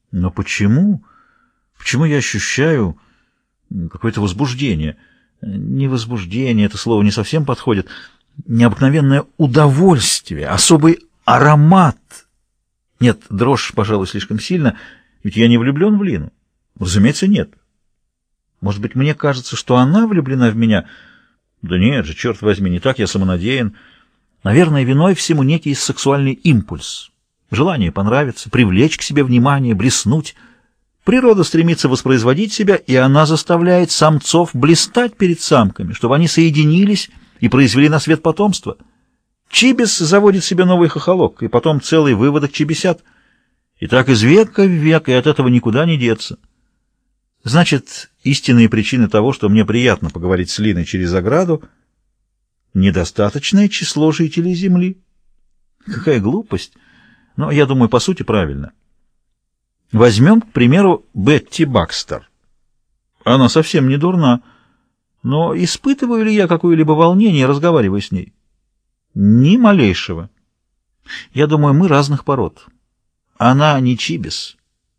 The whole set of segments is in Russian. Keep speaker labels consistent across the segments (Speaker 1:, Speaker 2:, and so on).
Speaker 1: Но почему? Почему я ощущаю какое-то возбуждение? Не возбуждение, это слово не совсем подходит. Необыкновенное удовольствие, особый аромат. Нет, дрожь, пожалуй, слишком сильно, ведь я не влюблен в Лину. Разумеется, нет. Может быть, мне кажется, что она влюблена в меня? Да нет же, черт возьми, не так я самонадеян. Наверное, виной всему некий сексуальный импульс. Желание понравиться, привлечь к себе внимание, блеснуть. Природа стремится воспроизводить себя, и она заставляет самцов блистать перед самками, чтобы они соединились и произвели на свет потомство. Чибис заводит себе новый хохолок, и потом целый выводок чибисят. И так из века в век, и от этого никуда не деться. Значит, истинные причины того, что мне приятно поговорить с Линой через ограду, недостаточное число жителей Земли. Какая глупость! Но, я думаю, по сути, правильно. Возьмем, к примеру, Бетти Бакстер. Она совсем не дурна, но испытываю ли я какое-либо волнение, разговаривая с ней? Ни малейшего. Я думаю, мы разных пород. Она не Чибис.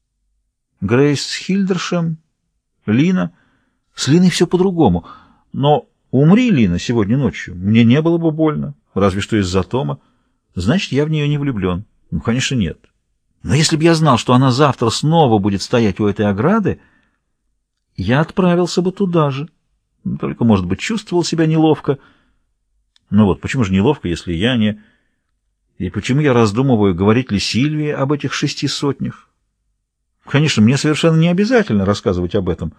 Speaker 1: Грейс Хильдершем, Лина. С Линой все по-другому. Но умри Лина сегодня ночью, мне не было бы больно, разве что из-за Тома. Значит, я в нее не влюблен. Ну, конечно, нет. Но если бы я знал, что она завтра снова будет стоять у этой ограды, я отправился бы туда же. Только, может быть, чувствовал себя неловко. Ну вот, почему же неловко, если я не... И почему я раздумываю, говорить ли Сильвии об этих 600? Конечно, мне совершенно не обязательно рассказывать об этом.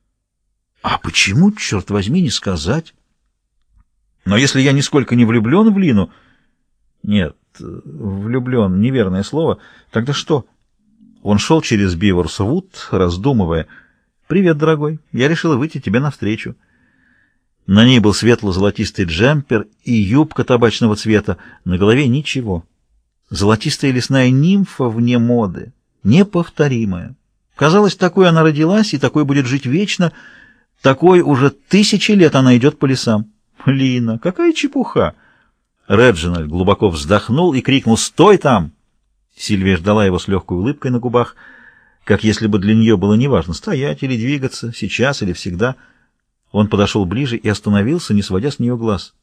Speaker 1: А почему, черт возьми, не сказать? Но если я нисколько не влюблен в Лину... Нет, влюблен — неверное слово. Тогда что? Он шел через Биворс-Вуд, раздумывая. «Привет, дорогой. Я решила выйти тебе навстречу». На ней был светло-золотистый джемпер и юбка табачного цвета. На голове ничего. Золотистая лесная нимфа вне моды. Неповторимая. Казалось, такой она родилась и такой будет жить вечно. Такой уже 1000 лет она идет по лесам. Лина, какая чепуха! Реджинальд глубоко вздохнул и крикнул: «Стой там!» Сильвия ждала его с легкой улыбкой на губах, как если бы для нее было неважно, стоять или двигаться, сейчас или всегда. Он подошел ближе и остановился, не сводя с нее глаз.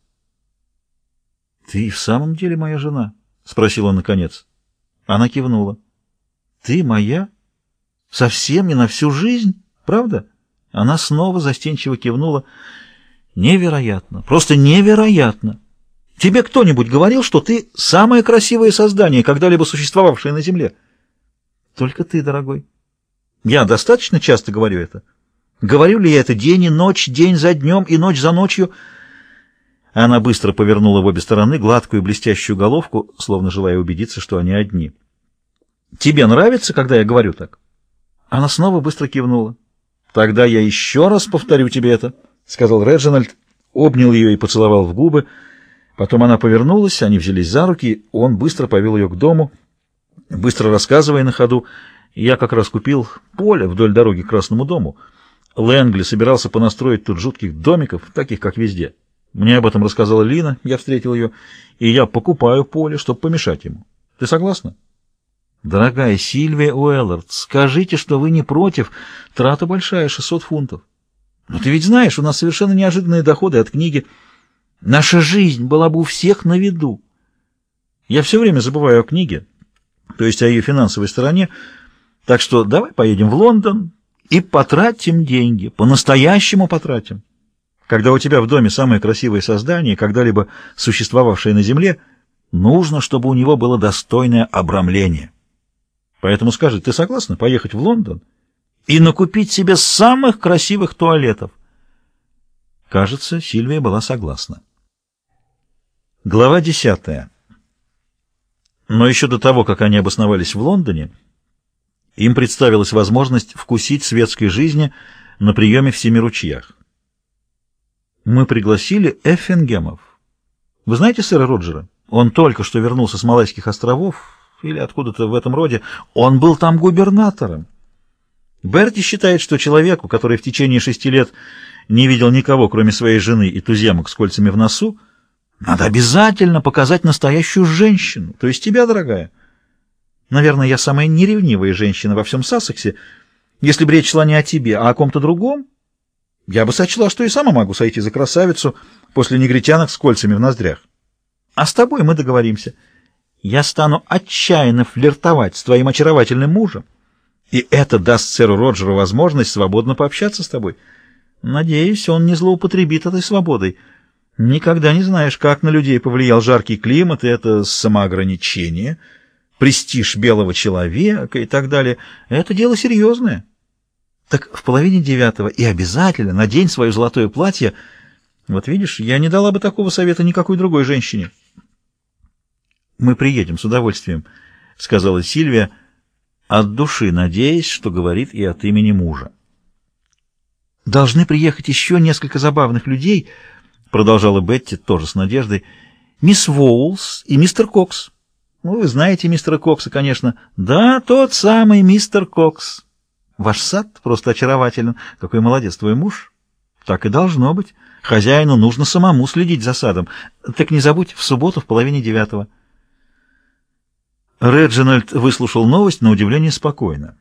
Speaker 1: «Ты в самом деле моя жена?» — спросил он наконец. Она кивнула. «Ты моя? Совсем не на всю жизнь? Правда?» Она снова застенчиво кивнула. «Невероятно! Просто невероятно! Тебе кто-нибудь говорил, что ты самое красивое создание, когда-либо существовавшее на Земле?» «Только ты, дорогой». «Я достаточно часто говорю это? Говорю ли я это день и ночь, день за днем и ночь за ночью?» Она быстро повернула в обе стороны гладкую блестящую головку, словно желая убедиться, что они одни. «Тебе нравится, когда я говорю так?» Она снова быстро кивнула. «Тогда я еще раз повторю тебе это», — сказал Реджинальд, обнял ее и поцеловал в губы. Потом она повернулась, они взялись за руки, он быстро повел ее к дому, быстро рассказывая на ходу. «Я как раз купил поле вдоль дороги к Красному дому. Лэнгли собирался понастроить тут жутких домиков, таких, как везде. Мне об этом рассказала Лина, я встретил ее, и я покупаю поле, чтобы помешать ему. Ты согласна?» «Дорогая Сильвия Уэллард, скажите, что вы не против. Трата большая, 600 фунтов. Но ты ведь знаешь, у нас совершенно неожиданные доходы от книги. Наша жизнь была бы у всех на виду. Я все время забываю о книге, то есть о ее финансовой стороне, так что давай поедем в Лондон и потратим деньги, по-настоящему потратим. Когда у тебя в доме самое красивое создание, когда-либо существовавшее на земле, нужно, чтобы у него было достойное обрамление. Поэтому скажи, ты согласна поехать в Лондон и накупить себе самых красивых туалетов?» Кажется, Сильвия была согласна. Глава 10. Но еще до того, как они обосновались в Лондоне, им представилась возможность вкусить светской жизни на приеме в 7 ручьях. Мы пригласили Эффингемов. Вы знаете сэра Роджера? Он только что вернулся с Малайских островов, или откуда-то в этом роде. Он был там губернатором. Берти считает, что человеку, который в течение 6 лет не видел никого, кроме своей жены и туземок с кольцами в носу, надо обязательно показать настоящую женщину, то есть тебя, дорогая. Наверное, я самая неревнивая женщина во всем Сассексе. Если бы речь шла не о тебе, а о ком-то другом, я бы сочла, что и сама могу сойти за красавицу после негритянок с кольцами в ноздрях. А с тобой мы договоримся. Я стану отчаянно флиртовать с твоим очаровательным мужем, и это даст сэру Роджеру возможность свободно пообщаться с тобой. Надеюсь, он не злоупотребит этой свободой. Никогда не знаешь, как на людей повлиял жаркий климат и это самоограничение, престиж белого человека и так далее. Это дело серьезное. Так в 8:30 и обязательно надень свое золотое платье. Вот видишь, я не дала бы такого совета никакой другой женщине. «Мы приедем с удовольствием», — сказала Сильвия, от души надеясь, что говорит и от имени мужа. «Должны приехать еще несколько забавных людей», — продолжала Бетти тоже с надеждой, — «мисс Воулс и мистер Кокс». «Ну, вы знаете мистера Кокса, конечно». «Да, тот самый мистер Кокс. Ваш сад просто очарователен. Какой молодец твой муж». «Так и должно быть. Хозяину нужно самому следить за садом. Так не забудь, в субботу в 8:30». Реджинальд выслушал новость на удивление спокойно.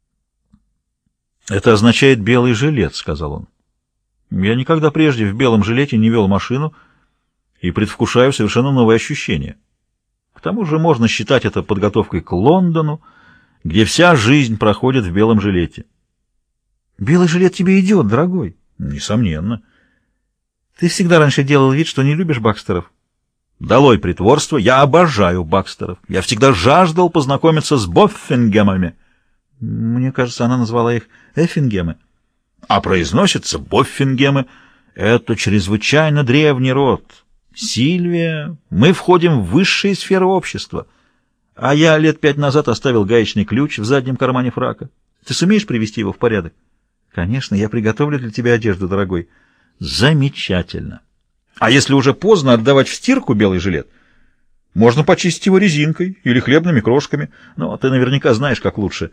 Speaker 1: «Это означает белый жилет», — сказал он. «Я никогда прежде в белом жилете не вел машину и предвкушаю совершенно новые ощущения. К тому же можно считать это подготовкой к Лондону, где вся жизнь проходит в белом жилете». «Белый жилет тебе идет, дорогой». «Несомненно». «Ты всегда раньше делал вид, что не любишь Бакстеров». «Долой притворство! Я обожаю Бакстеров! Я всегда жаждал познакомиться с Боффингемами!» «Мне кажется, она назвала их Эффингемы». «А произносятся Боффингемы. Это чрезвычайно древний род. Сильвия, мы входим в высшие сферы общества. А я лет 5 назад оставил гаечный ключ в заднем кармане фрака. Ты сумеешь привести его в порядок?» «Конечно, я приготовлю для тебя одежду, дорогой». «Замечательно. А если уже поздно отдавать в стирку белый жилет, можно почистить его резинкой или хлебными крошками. Но ты наверняка знаешь, как лучше».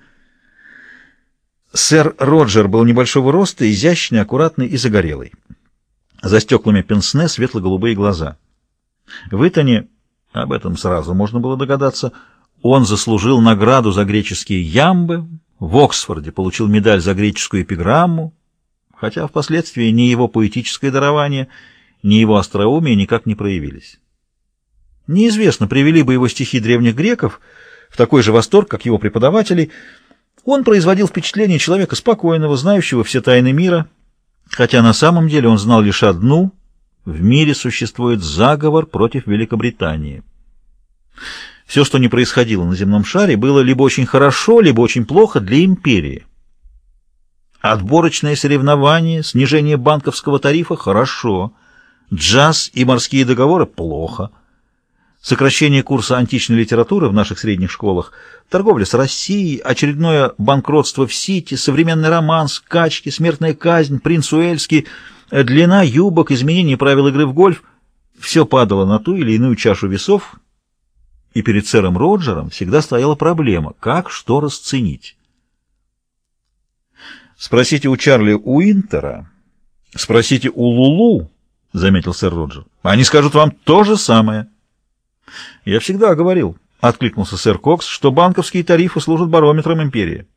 Speaker 1: Сэр Роджер был небольшого роста, изящный, аккуратный и загорелый. За стеклами пенсне светло-голубые глаза. В Итоне, об этом сразу можно было догадаться, он заслужил награду за греческие ямбы, в Оксфорде получил медаль за греческую эпиграмму, хотя впоследствии ни его поэтическое дарование, ни его остроумие никак не проявились. Неизвестно, привели бы его стихи древних греков в такой же восторг, как его преподавателей. Он производил впечатление человека спокойного, знающего все тайны мира, хотя на самом деле он знал лишь одну: в мире существует заговор против Великобритании. Все, что не происходило на земном шаре, было либо очень хорошо, либо очень плохо для империи. Отборочные соревнования, снижение банковского тарифа — хорошо. Джаз и морские договоры — плохо. Сокращение курса античной литературы в наших средних школах, торговля с Россией, очередное банкротство в Сити, современный роман, скачки, смертная казнь, принц Уэльский, длина юбок, изменение правил игры в гольф — все падало на ту или иную чашу весов, и перед сэром Роджером всегда стояла проблема, как что расценить. «Спросите у Чарли Уинтера, спросите у Лулу», — заметил сэр Роджер. «Они скажут вам то же самое». «Я всегда говорил», — откликнулся сэр Кокс, — «что банковские тарифы служат барометром империи».